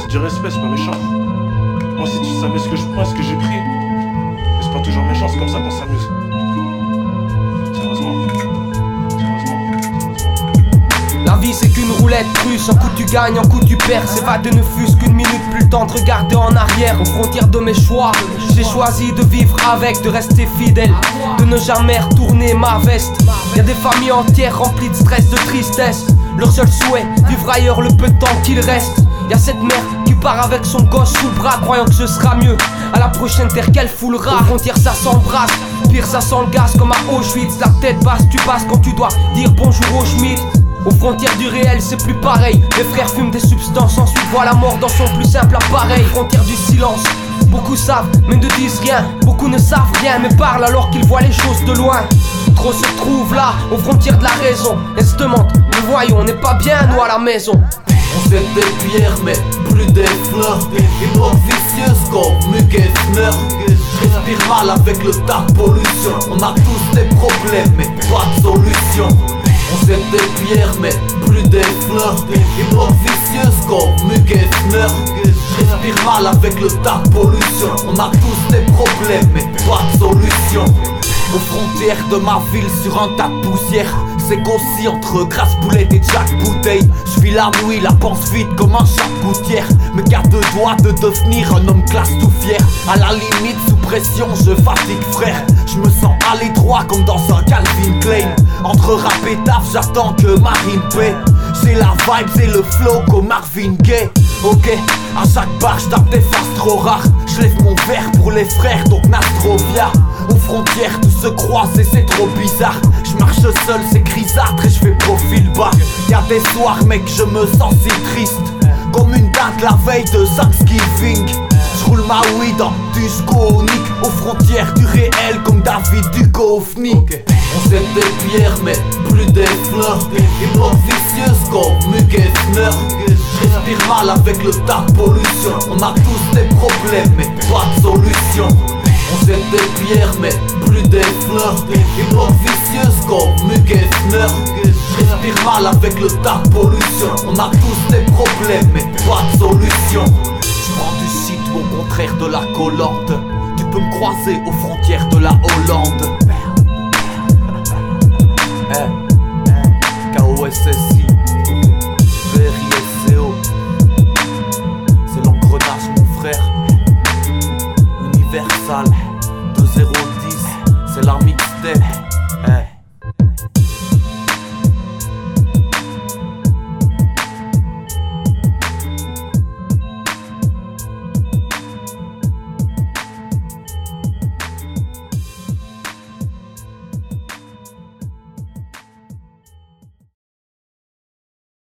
du respect, c'est pas méchant. Moi si tu savais ce que je prends et ce que j'ai pris, mais c'est pas toujours méchant, c'est comme ça qu'on s'amuse. Sérieusement. La vie c'est qu'une roulette russe, un coup tu gagnes, un coup tu perds. S'évader ne fût-ce qu'une minute, plus le temps de regarder en arrière. Aux frontières de mes choix, j'ai choisi de vivre avec, de rester fidèle, de ne jamais retourner ma veste. Y'a des familles entières remplies de stress, de tristesse. Leur seul souhait, vivre ailleurs le peu de temps qu'il reste. Y'a cette mère qui part avec son gosse sous le bras, croyant que ce sera mieux à la prochaine terre qu'elle foulera. Aux frontières ça s'embrasse, pire ça sent le gaz comme à Auschwitz. La tête basse, tu passes quand tu dois dire bonjour au Schmitt. Aux frontières du réel c'est plus pareil. Les frères fument des substances, ensuite voient la mort dans son plus simple appareil. Aux frontières du silence, beaucoup savent mais ne disent rien. Beaucoup ne savent rien mais parlent alors qu'ils voient les choses de loin. Trop se trouvent là, aux frontières de la raison. Et se demandent, nous voyons, on n'est pas bien nous à la maison. On sait des pierres mais plus des fleurs. Une drogue vicieuse comme Mugesner. J'respire mal avec le tas de pollution. On a tous des problèmes mais pas de solution. On sait des pierres mais plus des fleurs. Une drogue vicieuse comme Mugesner. J'respire mal avec le tas de pollution. On a tous des problèmes mais pas de solution. Aux frontières de ma ville sur un tas de poussière, c'est qu'aussi entre Grasse Boulette et Jack Bouteille. J'vis la nuit, la pense vite comme un chat de gouttière. Me garde de doigt de devenir un homme classe tout fier. À la limite, sous pression, je fatigue frère. Je me sens à l'étroit comme dans un Calvin Klein. Entre rap et taf, j'attends que Marine paie. J'ai la vibe, c'est le flow comme Marvin Gaye. Ok, à chaque bar, j'tape des faces trop rares. J'lève mon verre pour les frères, donc Nastrovia. Aux frontières, tout se croise et c'est trop bizarre. J'marche seul, c'est grisâtre et j'fais profil bas. Y'a des soirs, mec, je me sens si triste, comme une dinde la veille de Thanksgiving. J'roule ma weed en Tusconique. Aux frontières du réel comme David Duchovny. On sait des pierres mais plus des fleurs. Une drogue vicieuse comme Mugesner. J'respire mal avec le tas de pollution. On a tous des problèmes mais pas de solution. On sait des pierres mais plus des fleurs. Une drogue vicieuse comme Mugesner. J'respire mal avec le tas de pollution. On a tous des problèmes mais pas de solution. J'prends du site au contraire de la Hollande. Tu peux me croiser aux frontières de la Hollande. KOSSI, VRISCO. C'est l'engrenage mon frère. Universal 2010, c'est la mixtape.